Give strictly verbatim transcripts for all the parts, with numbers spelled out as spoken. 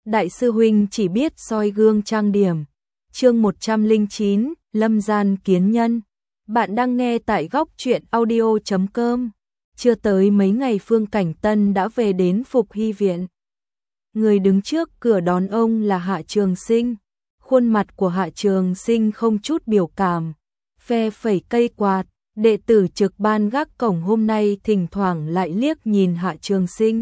đại sư huynh chỉ biết soi gương trang điểm. Chương một trăm lẻ chín, Lâm Gian kiến nhân. Bạn đang nghe tại góc truyện audio chấm com. Chưa tới mấy ngày Phương Cảnh Tân đã về đến Phục Hy viện. Người đứng trước cửa đón ông là Hạ Trường Sinh. Khuôn mặt của Hạ Trường Sinh không chút biểu cảm, phe phẩy cây quạt. Đệ tử trực ban gác cổng hôm nay thỉnh thoảng lại liếc nhìn Hạ Trường Sinh,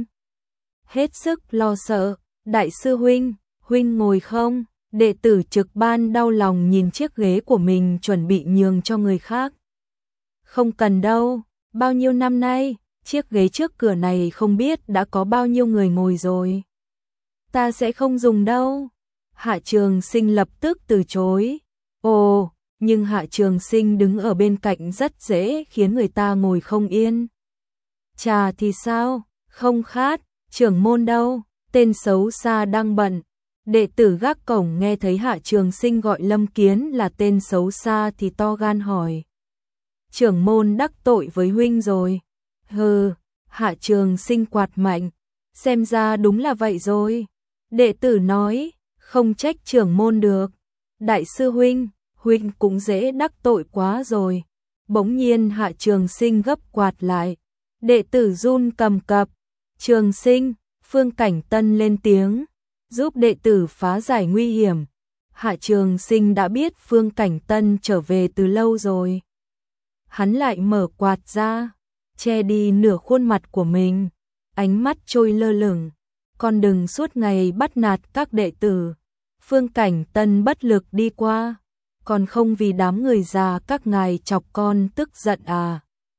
hết sức lo sợ. Đại sư huynh, huynh ngồi không? Đệ tử trực ban đau lòng nhìn chiếc ghế của mình chuẩn bị nhường cho người khác. Không cần đâu, bao nhiêu năm nay, chiếc ghế trước cửa này không biết đã có bao nhiêu người ngồi rồi. Ta sẽ không dùng đâu. Hạ Trường Sinh lập tức từ chối. Ồ, nhưng Hạ Trường Sinh đứng ở bên cạnh rất dễ khiến người ta ngồi không yên. Trà thì sao? Không khát. Trưởng môn đâu? Tên xấu xa đang bận. Đệ tử gác cổng nghe thấy Hạ Trường Sinh gọi Lâm Kiến là tên xấu xa thì to gan hỏi. Trưởng môn đắc tội với huynh rồi. Hừ, Hạ Trường Sinh quạt mạnh. Xem ra đúng là vậy rồi. Đệ tử nói, không trách trưởng môn được. Đại sư huynh, huynh cũng dễ đắc tội quá rồi. Bỗng nhiên Hạ Trường Sinh gấp quạt lại. Đệ tử run cầm cập. Trường Sinh, Phương Cảnh Tân lên tiếng, giúp đệ tử phá giải nguy hiểm. Hạ Trường Sinh đã biết Phương Cảnh Tân trở về từ lâu rồi. Hắn lại mở quạt ra, che đi nửa khuôn mặt của mình, ánh mắt trôi lơ lửng. Con đừng suốt ngày bắt nạt các đệ tử. Phương Cảnh Tân bất lực đi qua, còn không vì đám người già các ngài chọc con tức giận à?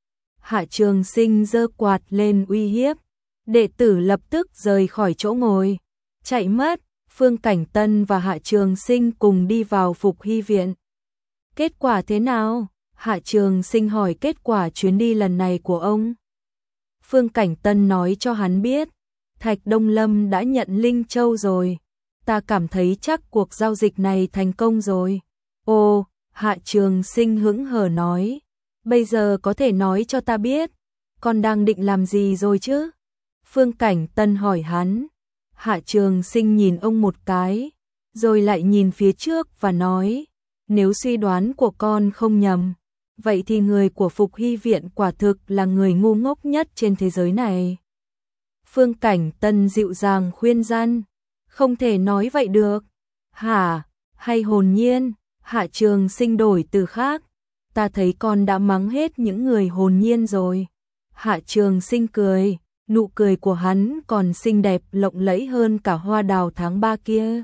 Hạ Trường Sinh giơ quạt lên uy hiếp. Đệ tử lập tức rời khỏi chỗ ngồi, chạy mất. Phương Cảnh Tân và Hạ Trường Sinh cùng đi vào Phục Hy viện. Kết quả thế nào? Hạ Trường Sinh hỏi kết quả chuyến đi lần này của ông. Phương Cảnh Tân nói cho hắn biết, Thạch Đông Lâm đã nhận Linh Châu rồi. Ta cảm thấy chắc cuộc giao dịch này thành công rồi. Ồ, Hạ Trường Sinh hững hờ nói, bây giờ có thể nói cho ta biết, con đang định làm gì rồi chứ? Phương Cảnh Tân hỏi hắn. Hạ Trường Sinh nhìn ông một cái, rồi lại nhìn phía trước và nói, nếu suy đoán của con không nhầm, vậy thì người của Phục Hy viện quả thực là người ngu ngốc nhất trên thế giới này. Phương Cảnh Tân dịu dàng khuyên răn, không thể nói vậy được. Hả? Hay hồn nhiên? Hạ Trường Sinh đổi từ khác. Ta thấy con đã mắng hết những người hồn nhiên rồi. Hạ Trường Sinh cười. Nụ cười của hắn còn xinh đẹp lộng lẫy hơn cả hoa đào tháng ba kia,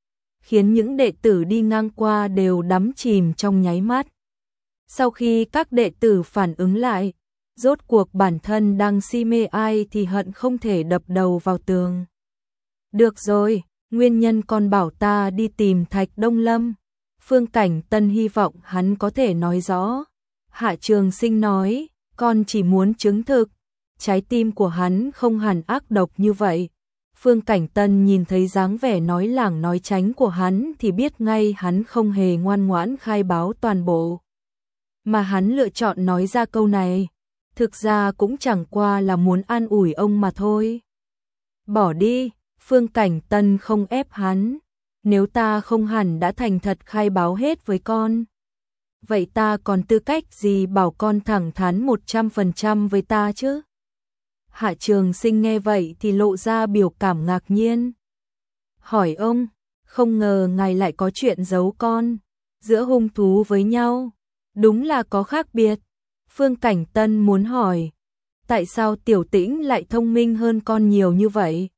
khiến những đệ tử đi ngang qua đều đắm chìm trong nháy mắt. Sau khi các đệ tử phản ứng lại, rốt cuộc bản thân đang si mê ai thì hận không thể đập đầu vào tường. Được rồi, nguyên nhân con bảo ta đi tìm Thạch Đông Lâm. Phương Cảnh Tân hy vọng hắn có thể nói rõ. Hạ Trường Sinh nói, con chỉ muốn chứng thực. Trái tim của hắn không hẳn ác độc như vậy. Phương Cảnh Tân nhìn thấy dáng vẻ nói lảng nói tránh của hắn thì biết ngay hắn không hề ngoan ngoãn khai báo toàn bộ. Mà hắn lựa chọn nói ra câu này, thực ra cũng chẳng qua là muốn an ủi ông mà thôi. Bỏ đi, Phương Cảnh Tân không ép hắn. Nếu ta không hẳn đã thành thật khai báo hết với con, vậy ta còn tư cách gì bảo con thẳng thắn một trăm phần trăm với ta chứ? Hạ Trường Sinh nghe vậy thì lộ ra biểu cảm ngạc nhiên. Hỏi ông, không ngờ ngài lại có chuyện giấu con. Giữa hung thú với nhau, đúng là có khác biệt. Phương Cảnh Tân muốn hỏi, tại sao Tiểu Tĩnh lại thông minh hơn con nhiều như vậy?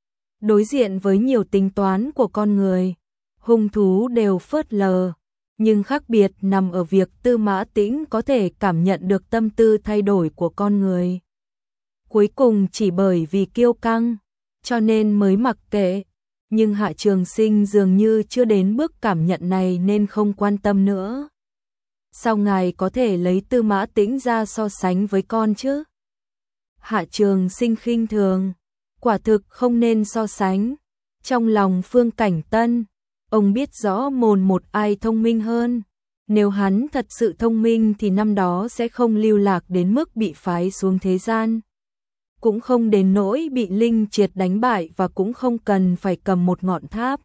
Đối diện với nhiều tính toán của con người, hung thú đều phớt lờ. Nhưng khác biệt nằm ở việc Tư Mã Tĩnh có thể cảm nhận được tâm tư thay đổi của con người. Cuối cùng chỉ bởi vì kiêu căng, cho nên mới mặc kệ. Nhưng Hạ Trường Sinh dường như chưa đến bước cảm nhận này nên không quan tâm nữa. Sao ngài có thể lấy Tư Mã Tĩnh ra so sánh với con chứ? Hạ Trường Sinh khinh thường, quả thực không nên so sánh. Trong lòng Phương Cảnh Tân, ông biết rõ mồn một ai thông minh hơn. Nếu hắn thật sự thông minh thì năm đó sẽ không lưu lạc đến mức bị phái xuống thế gian. cũng không đến nỗi bị Linh Triệt đánh bại và cũng không cần phải cầm một ngọn tháp.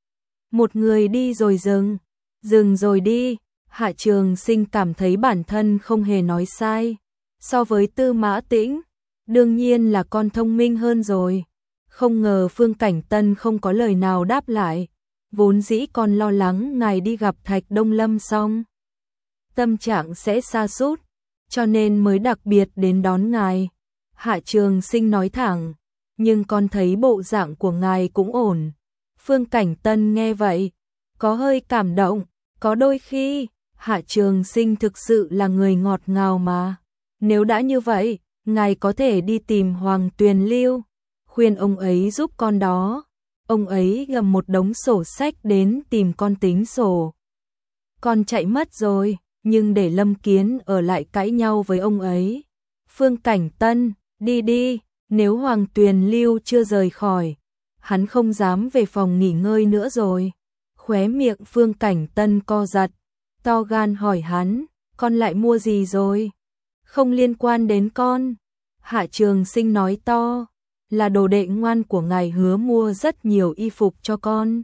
Một người đi rồi dừng, dừng rồi đi, Hạ Trường Sinh cảm thấy bản thân không hề nói sai. So với Tư Mã Tĩnh, đương nhiên là con thông minh hơn rồi. Không ngờ Phương Cảnh Tân không có lời nào đáp lại, vốn dĩ còn lo lắng ngài đi gặp Thạch Đông Lâm xong tâm trạng sẽ sa sút, cho nên mới đặc biệt đến đón ngài. Hạ Trường Sinh nói thẳng, nhưng con thấy bộ dạng của ngài cũng ổn. Phương Cảnh Tân nghe vậy, có hơi cảm động, có đôi khi, Hạ Trường Sinh thực sự là người ngọt ngào mà. Nếu đã như vậy, ngài có thể đi tìm Hoàng Tuyền Lưu, khuyên ông ấy giúp con đó. Ông ấy gầm một đống sổ sách đến tìm con tính sổ. Con chạy mất rồi, nhưng để Lâm Kiến ở lại cãi nhau với ông ấy. Phương Cảnh Tân, đi đi, nếu Hoàng Tuyền Lưu chưa rời khỏi, hắn không dám về phòng nghỉ ngơi nữa rồi. Khóe miệng Phương Cảnh Tân co giật, to gan hỏi hắn, con lại mua gì rồi? Không liên quan đến con. Hạ Trường Sinh nói to, là đồ đệ ngoan của ngài hứa mua rất nhiều y phục cho con.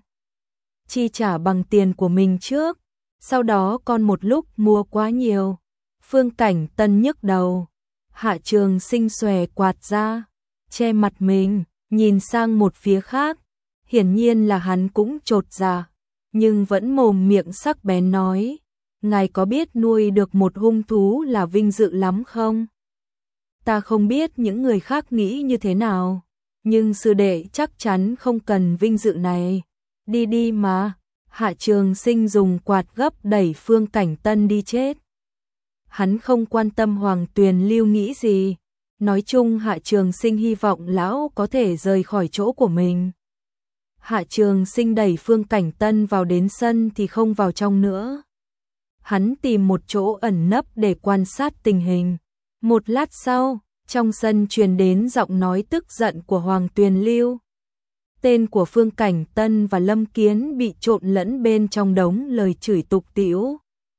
Chi trả bằng tiền của mình trước, sau đó con một lúc mua quá nhiều. Phương Cảnh Tân nhức đầu. Hạ Trường Sinh xòe quạt ra, che mặt mình, nhìn sang một phía khác. Hiển nhiên là hắn cũng chột dạ, nhưng vẫn mồm miệng sắc bén nói, ngài có biết nuôi được một hung thú là vinh dự lắm không? Ta không biết những người khác nghĩ như thế nào, nhưng sư đệ chắc chắn không cần vinh dự này. Đi đi mà. Hạ Trường Sinh dùng quạt gấp đẩy Phương Cảnh Tân đi chết. Hắn không quan tâm Hoàng Tuyền Lưu nghĩ gì. Nói chung Hạ Trường Sinh hy vọng lão có thể rời khỏi chỗ của mình. Hạ Trường Sinh đẩy Phương Cảnh Tân vào đến sân thì không vào trong nữa. Hắn tìm một chỗ ẩn nấp để quan sát tình hình. Một lát sau, trong sân truyền đến giọng nói tức giận của Hoàng Tuyền Lưu. Tên của Phương Cảnh Tân và Lâm Kiến bị trộn lẫn bên trong đống lời chửi tục tĩu.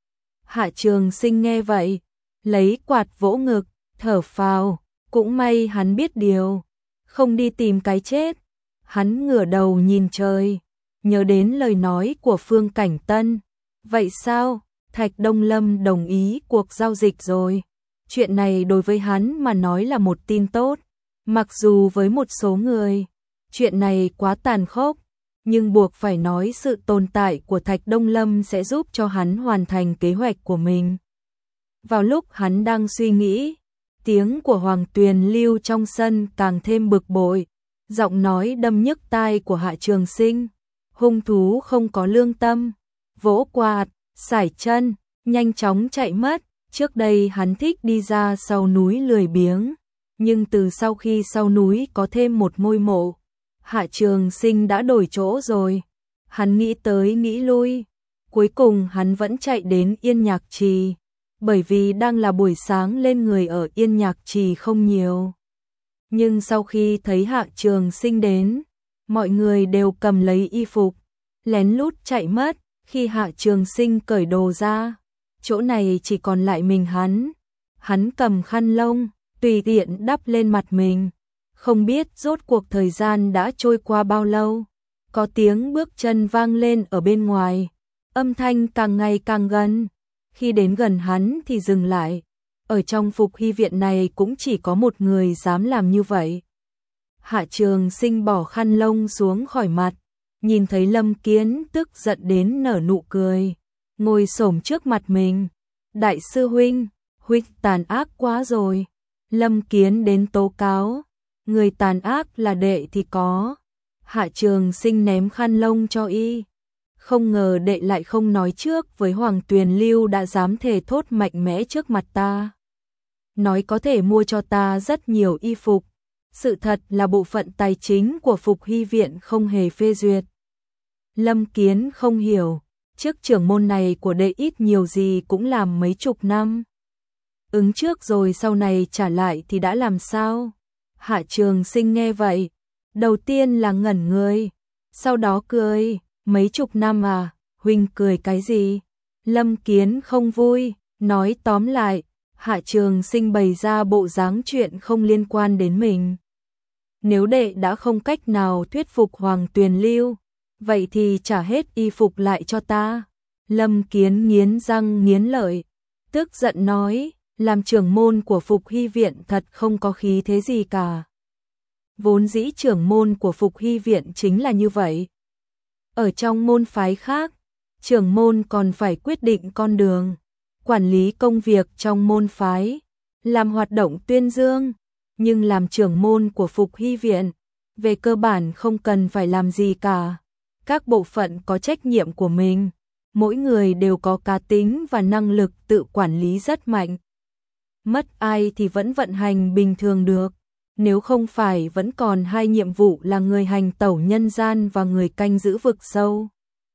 Hạ Trường Sinh nghe vậy, lấy quạt vỗ ngực, thở phào, cũng may hắn biết điều, không đi tìm cái chết. Hắn ngửa đầu nhìn trời, nhớ đến lời nói của Phương Cảnh Tân. Vậy sao, Thạch Đông Lâm đồng ý cuộc giao dịch rồi. Chuyện này đối với hắn mà nói là một tin tốt. Mặc dù với một số người, chuyện này quá tàn khốc, nhưng buộc phải nói sự tồn tại của Thạch Đông Lâm sẽ giúp cho hắn hoàn thành kế hoạch của mình. Vào lúc hắn đang suy nghĩ, tiếng của Hoàng Tuyền Lưu trong sân càng thêm bực bội, giọng nói đâm nhức tai của Hạ Trường Sinh. Hung thú không có lương tâm, vỗ quạt, sải chân, nhanh chóng chạy mất. Trước đây hắn thích đi ra sau núi lười biếng, nhưng từ sau khi sau núi có thêm một ngôi mộ, Hạ Trường Sinh đã đổi chỗ rồi. Hắn nghĩ tới nghĩ lui, cuối cùng hắn vẫn chạy đến Yên Nhạc Trì, bởi vì đang là buổi sáng lên người ở Yên Nhạc Trì không nhiều. Nhưng sau khi thấy Hạ Trường Sinh đến, mọi người đều cầm lấy y phục, lén lút chạy mất. Khi Hạ Trường Sinh cởi đồ ra, chỗ này chỉ còn lại mình hắn. Hắn cầm khăn lông, tùy tiện đắp lên mặt mình. Không biết rốt cuộc thời gian đã trôi qua bao lâu. Có tiếng bước chân vang lên ở bên ngoài. Âm thanh càng ngày càng gần. Khi đến gần hắn thì dừng lại. Ở trong Phục Hy viện này cũng chỉ có một người dám làm như vậy. Hạ Trường Sinh bỏ khăn lông xuống khỏi mặt. Nhìn thấy Lâm Kiến tức giận đến nở nụ cười, ngồi xổm trước mặt mình. Đại sư huynh, huynh tàn ác quá rồi. Lâm Kiến đến tố cáo, người tàn ác là đệ thì có. Hạ Trường Sinh ném khăn lông cho y. Không ngờ đệ lại không nói trước với Hoàng Tuyền Lưu đã dám thề thốt mạnh mẽ trước mặt ta. Nói có thể mua cho ta rất nhiều y phục. Sự thật là bộ phận tài chính của Phục Hy viện không hề phê duyệt. Lâm Kiến không hiểu, chức trưởng môn này của đệ ít nhiều gì cũng làm mấy chục năm. Ứng trước rồi sau này trả lại thì đã làm sao? Hạ Trường Sinh nghe vậy, đầu tiên là ngẩn người, sau đó cười, mấy chục năm à, huynh cười cái gì? Lâm Kiến không vui, nói tóm lại, Hạ Trường Sinh bày ra bộ dáng chuyện không liên quan đến mình. Nếu đệ đã không cách nào thuyết phục Hoàng Tuyền Lưu, vậy thì trả hết y phục lại cho ta. Lâm Kiến nghiến răng nghiến lợi, tức giận nói, làm trưởng môn của Phục Hy Viện thật không có khí thế gì cả. Vốn dĩ trưởng môn của Phục Hy Viện chính là như vậy. Ở trong môn phái khác, trưởng môn còn phải quyết định con đường, quản lý công việc trong môn phái, làm hoạt động tuyên dương, nhưng làm trưởng môn của Phục Hy Viện, về cơ bản không cần phải làm gì cả. Các bộ phận có trách nhiệm của mình, mỗi người đều có cá tính và năng lực tự quản lý rất mạnh. Mất ai thì vẫn vận hành bình thường được, nếu không phải vẫn còn hai nhiệm vụ là người hành tẩu nhân gian và người canh giữ vực sâu.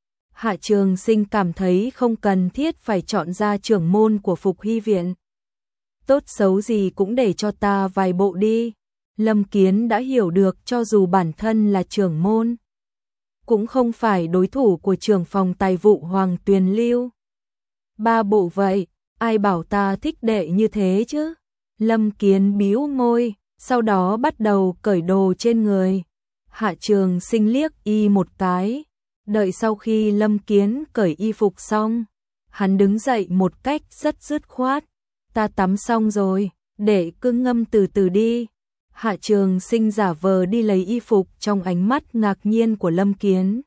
Hạ Trường Sinh cảm thấy không cần thiết phải chọn ra trưởng môn của Phục Hy Viện. Tốt xấu gì cũng để cho ta vài bộ đi. Lâm Kiến đã hiểu được cho dù bản thân là trưởng môn, cũng không phải đối thủ của trưởng phòng tài vụ Hoàng Tuyền Lưu. Ba bộ vậy, ai bảo ta thích đệ như thế chứ? Lâm Kiến bĩu môi, sau đó bắt đầu cởi đồ trên người. Hạ Trường Sinh liếc y một cái, đợi sau khi Lâm Kiến cởi y phục xong, hắn đứng dậy một cách rất dứt khoát. Ta tắm xong rồi, để cứ ngâm từ từ đi. Hạ Trường Sinh giả vờ đi lấy y phục trong ánh mắt ngạc nhiên của Lâm Kiến.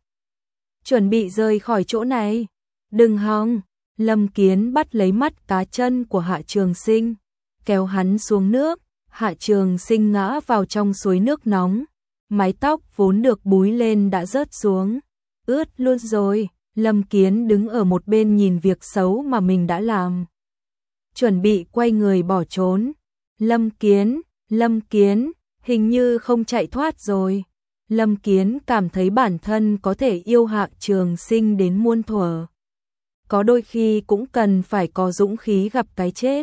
Chuẩn bị rời khỏi chỗ này. Đừng hòng. Lâm Kiến bắt lấy mắt cá chân của Hạ Trường Sinh, kéo hắn xuống nước. Hạ Trường Sinh ngã vào trong suối nước nóng, mái tóc vốn được búi lên đã rớt xuống, ướt luôn rồi. Lâm Kiến đứng ở một bên nhìn việc xấu mà mình đã làm, chuẩn bị quay người bỏ trốn. Lâm Kiến, Lâm Kiến, hình như không chạy thoát rồi. Lâm Kiến cảm thấy bản thân có thể yêu Hạ Trường Sinh đến muôn thuở. Có đôi khi cũng cần phải có dũng khí gặp cái chết.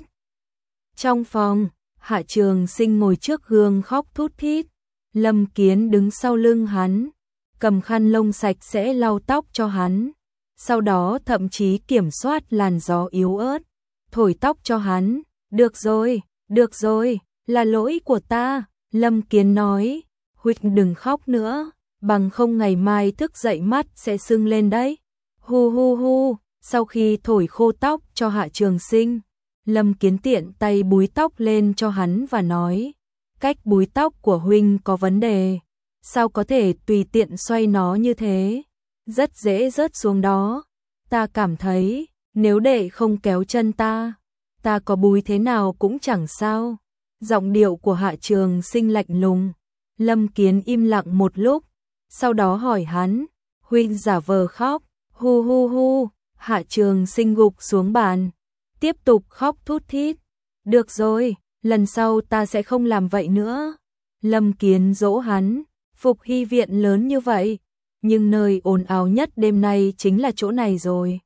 Trong phòng, Hạ Trường Sinh ngồi trước gương khóc thút thít. Lâm Kiến đứng sau lưng hắn, cầm khăn lông sạch sẽ lau tóc cho hắn. Sau đó thậm chí kiểm soát làn gió yếu ớt, thổi tóc cho hắn. Được rồi, được rồi, là lỗi của ta. Lâm Kiến nói, huynh đừng khóc nữa, bằng không ngày mai thức dậy mắt sẽ sưng lên đấy. Hu hu hu. Sau khi thổi khô tóc cho Hạ Trường Sinh, Lâm Kiến tiện tay búi tóc lên cho hắn và nói, cách búi tóc của huynh có vấn đề, sao có thể tùy tiện xoay nó như thế, rất dễ rớt xuống đó. Ta cảm thấy, nếu đệ không kéo chân ta, ta có búi thế nào cũng chẳng sao. Giọng điệu của Hạ Trường Sinh lạnh lùng. Lâm Kiến im lặng một lúc, sau đó hỏi hắn, huynh giả vờ khóc. Hu hu hu. Hạ Trường Sinh gục xuống bàn, tiếp tục khóc thút thít. Được rồi, lần sau ta sẽ không làm vậy nữa. Lâm Kiến dỗ hắn, Phục Hy Viện lớn như vậy, nhưng nơi ồn ào nhất đêm nay chính là chỗ này rồi.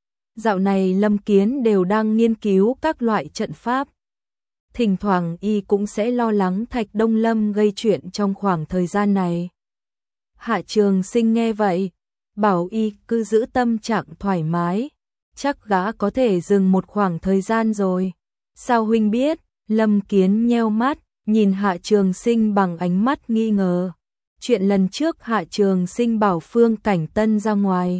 Dạo này Lâm Kiến đều đang nghiên cứu các loại trận pháp. Thỉnh thoảng y cũng sẽ lo lắng Thạch Đông Lâm gây chuyện trong khoảng thời gian này. Hạ Trường Sinh nghe vậy, bảo y cứ giữ tâm trạng thoải mái, chắc gã có thể dừng một khoảng thời gian rồi. Sao huynh biết? Lâm Kiến nheo mắt, nhìn Hạ Trường Sinh bằng ánh mắt nghi ngờ. Chuyện lần trước Hạ Trường Sinh bảo Phương Cảnh Tân ra ngoài,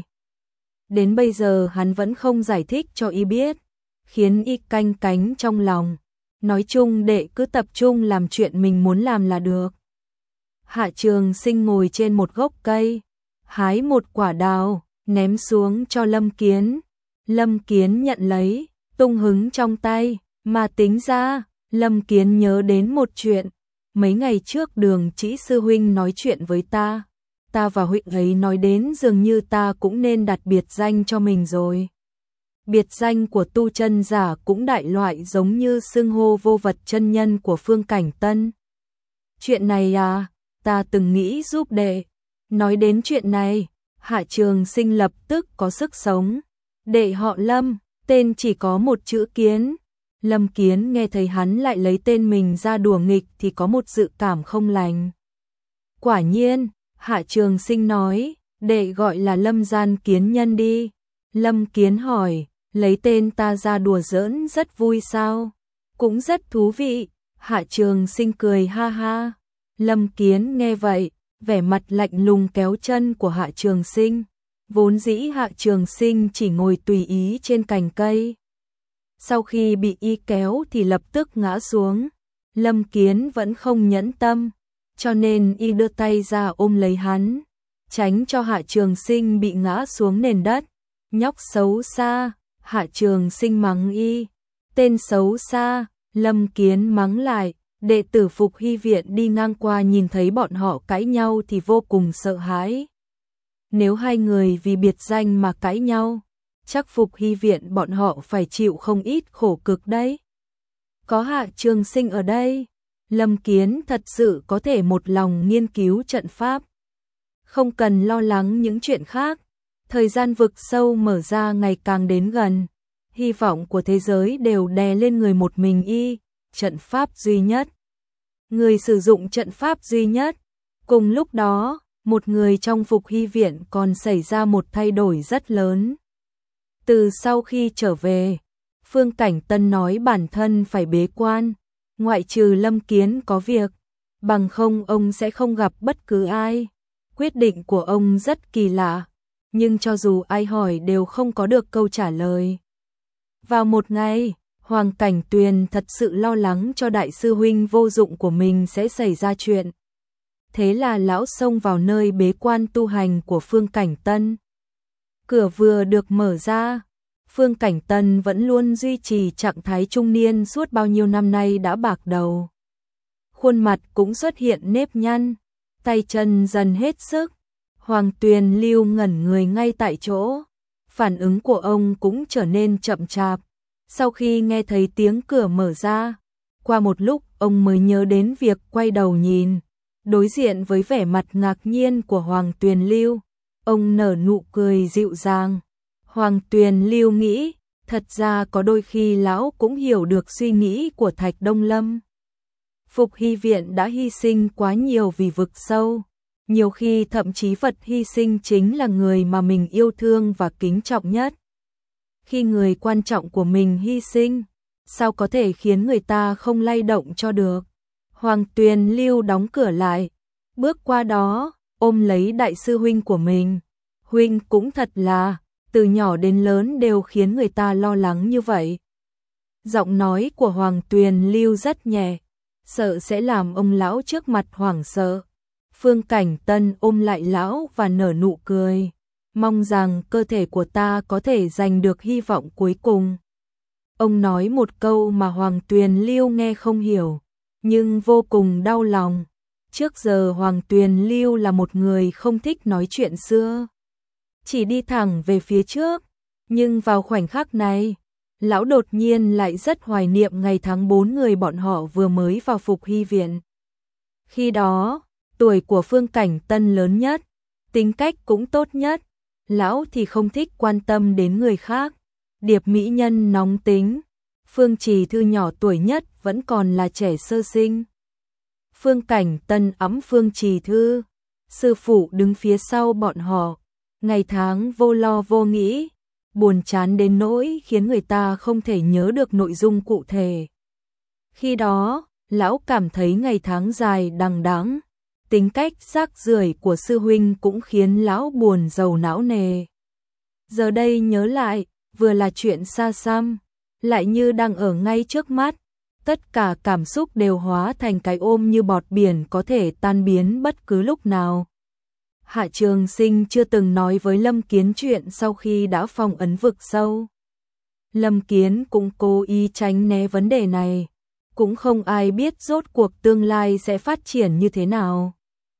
đến bây giờ hắn vẫn không giải thích cho y biết, khiến y canh cánh trong lòng. Nói chung đệ cứ tập trung làm chuyện mình muốn làm là được. Hạ Trường Sinh ngồi trên một gốc cây, hái một quả đào, ném xuống cho Lâm Kiến. Lâm Kiến nhận lấy, tung hứng trong tay, mà tính ra, Lâm Kiến nhớ đến một chuyện. Mấy ngày trước Đường Chỉ sư huynh nói chuyện với ta, ta và huynh ấy nói đến dường như ta cũng nên đặt biệt danh cho mình rồi. Biệt danh của tu chân giả cũng đại loại giống như xưng hô vô vật chân nhân của Phương Cảnh Tân. Chuyện này à, ta từng nghĩ giúp đệ. Nói đến chuyện này, Hạ Trường Sinh lập tức có sức sống. Đệ họ Lâm, tên chỉ có một chữ Kiến. Lâm Kiến nghe thấy hắn lại lấy tên mình ra đùa nghịch thì có một dự cảm không lành. Quả nhiên, Hạ Trường Sinh nói, đệ gọi là Lâm Gian Kiến Nhân đi. Lâm Kiến hỏi, lấy tên ta ra đùa giỡn rất vui sao? cũng rất thú vị. Hạ Trường Sinh cười ha ha. Lâm Kiến nghe vậy, vẻ mặt lạnh lùng kéo chân của Hạ Trường Sinh. Vốn dĩ Hạ Trường Sinh chỉ ngồi tùy ý trên cành cây. Sau khi bị y kéo thì lập tức ngã xuống. Lâm Kiến vẫn không nhẫn tâm, cho nên y đưa tay ra ôm lấy hắn, tránh cho Hạ Trường Sinh bị ngã xuống nền đất. Nhóc xấu xa, Hạ Trường Sinh mắng y. Tên xấu xa, Lâm Kiến mắng lại. Đệ tử Phục Hy Viện đi ngang qua nhìn thấy bọn họ cãi nhau thì vô cùng sợ hãi. Nếu hai người vì biệt danh mà cãi nhau, chắc Phục Hy Viện bọn họ phải chịu không ít khổ cực đấy. Có Hạ Trường Sinh ở đây, Lâm Kiến thật sự có thể một lòng nghiên cứu trận pháp. Không cần lo lắng những chuyện khác. Thời gian vực sâu mở ra ngày càng đến gần. Hy vọng của thế giới đều đè lên người một mình y, trận pháp duy nhất. Người sử dụng trận pháp duy nhất. Cùng lúc đó, một người trong Phục Hy Viện còn xảy ra một thay đổi rất lớn. Từ sau khi trở về, Phương Cảnh Tân nói bản thân phải bế quan, ngoại trừ Lâm Kiến có việc, bằng không ông sẽ không gặp bất cứ ai. Quyết định của ông rất kỳ lạ, nhưng cho dù ai hỏi đều không có được câu trả lời. Vào một ngày, Hoàng Cảnh Tuyền thật sự lo lắng cho đại sư huynh vô dụng của mình sẽ xảy ra chuyện. Thế là lão xông vào nơi bế quan tu hành của Phương Cảnh Tân. Cửa vừa được mở ra, Phương Cảnh Tân vẫn luôn duy trì trạng thái trung niên suốt bao nhiêu năm nay đã bạc đầu. Khuôn mặt cũng xuất hiện nếp nhăn, tay chân dần hết sức. Hoàng Tuyền Lưu ngẩn người ngay tại chỗ, phản ứng của ông cũng trở nên chậm chạp. Sau khi nghe thấy tiếng cửa mở ra, qua một lúc ông mới nhớ đến việc quay đầu nhìn, đối diện với vẻ mặt ngạc nhiên của Hoàng Tuyền Lưu, ông nở nụ cười dịu dàng. Hoàng Tuyền Lưu nghĩ, thật ra có đôi khi lão cũng hiểu được suy nghĩ của Thạch Đông Lâm. Phục Hy Viện đã hy sinh quá nhiều vì vực sâu, nhiều khi thậm chí vật hy sinh chính là người mà mình yêu thương và kính trọng nhất. Khi người quan trọng của mình hy sinh, sao có thể khiến người ta không lay động cho được. Hoàng Tuyền Lưu đóng cửa lại, bước qua đó, ôm lấy đại sư huynh của mình. Huynh cũng thật là, từ nhỏ đến lớn đều khiến người ta lo lắng như vậy. Giọng nói của Hoàng Tuyền Lưu rất nhẹ, sợ sẽ làm ông lão trước mặt hoảng sợ. Phương Cảnh Tân ôm lại lão và nở nụ cười, mong rằng cơ thể của ta có thể giành được hy vọng cuối cùng. Ông nói một câu mà Hoàng Tuyền Lưu nghe không hiểu, nhưng vô cùng đau lòng. Trước giờ Hoàng Tuyền Lưu là một người không thích nói chuyện xưa, chỉ đi thẳng về phía trước. Nhưng vào khoảnh khắc này, lão đột nhiên lại rất hoài niệm ngày tháng bốn người bọn họ vừa mới vào Phục Hy Viện. Khi đó, tuổi của Phương Cảnh Tân lớn nhất, tính cách cũng tốt nhất, lão thì không thích quan tâm đến người khác. Điệp mỹ nhân nóng tính, Phương Trì Thư nhỏ tuổi nhất vẫn còn là trẻ sơ sinh. Phương Cảnh Tân ẵm Phương Trì Thư, sư phụ đứng phía sau bọn họ, ngày tháng vô lo vô nghĩ, buồn chán đến nỗi khiến người ta không thể nhớ được nội dung cụ thể. Khi đó, lão cảm thấy ngày tháng dài đằng đẵng, tính cách rác rưởi của sư huynh cũng khiến lão buồn rầu não nề. Giờ đây nhớ lại, vừa là chuyện xa xăm, lại như đang ở ngay trước mắt, tất cả cảm xúc đều hóa thành cái ôm như bọt biển có thể tan biến bất cứ lúc nào. Hạ Trường Sinh chưa từng nói với Lâm Kiến chuyện sau khi đã phong ấn vực sâu. Lâm Kiến cũng cố ý tránh né vấn đề này, cũng không ai biết rốt cuộc tương lai sẽ phát triển như thế nào.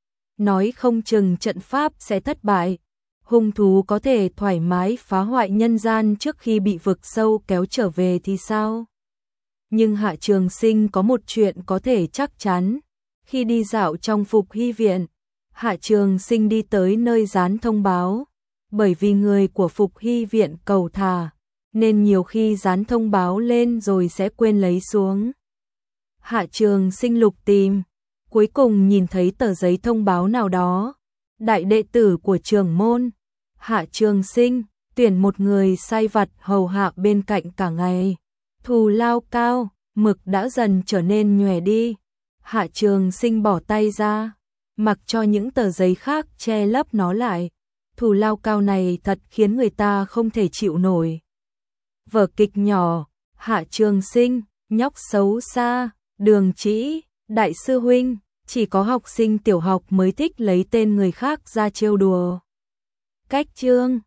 Nói không chừng trận pháp sẽ thất bại, hung thú có thể thoải mái phá hoại nhân gian trước khi bị vực sâu kéo trở về thì sao? Nhưng Hạ Trường Sinh có một chuyện có thể chắc chắn, khi đi dạo trong Phục Hy Viện, Hạ Trường Sinh đi tới nơi dán thông báo, bởi vì người của Phục Hy Viện cầu thả, nên nhiều khi dán thông báo lên rồi sẽ quên lấy xuống. Hạ Trường Sinh lục tìm, cuối cùng nhìn thấy tờ giấy thông báo nào đó. Đại đệ tử của trưởng môn, Hạ Trường Sinh, tuyển một người sai vặt hầu hạ bên cạnh cả ngày. Thù lao cao, mực đã dần trở nên nhòe đi. Hạ Trường Sinh bỏ tay ra, mặc cho những tờ giấy khác che lấp nó lại. Thù lao cao này thật khiến người ta không thể chịu nổi. Vở kịch nhỏ, Hạ Trường Sinh, nhóc xấu xa, Đường Trĩ, đại sư huynh, chỉ có học sinh tiểu học mới thích lấy tên người khác ra trêu đùa. Cách chương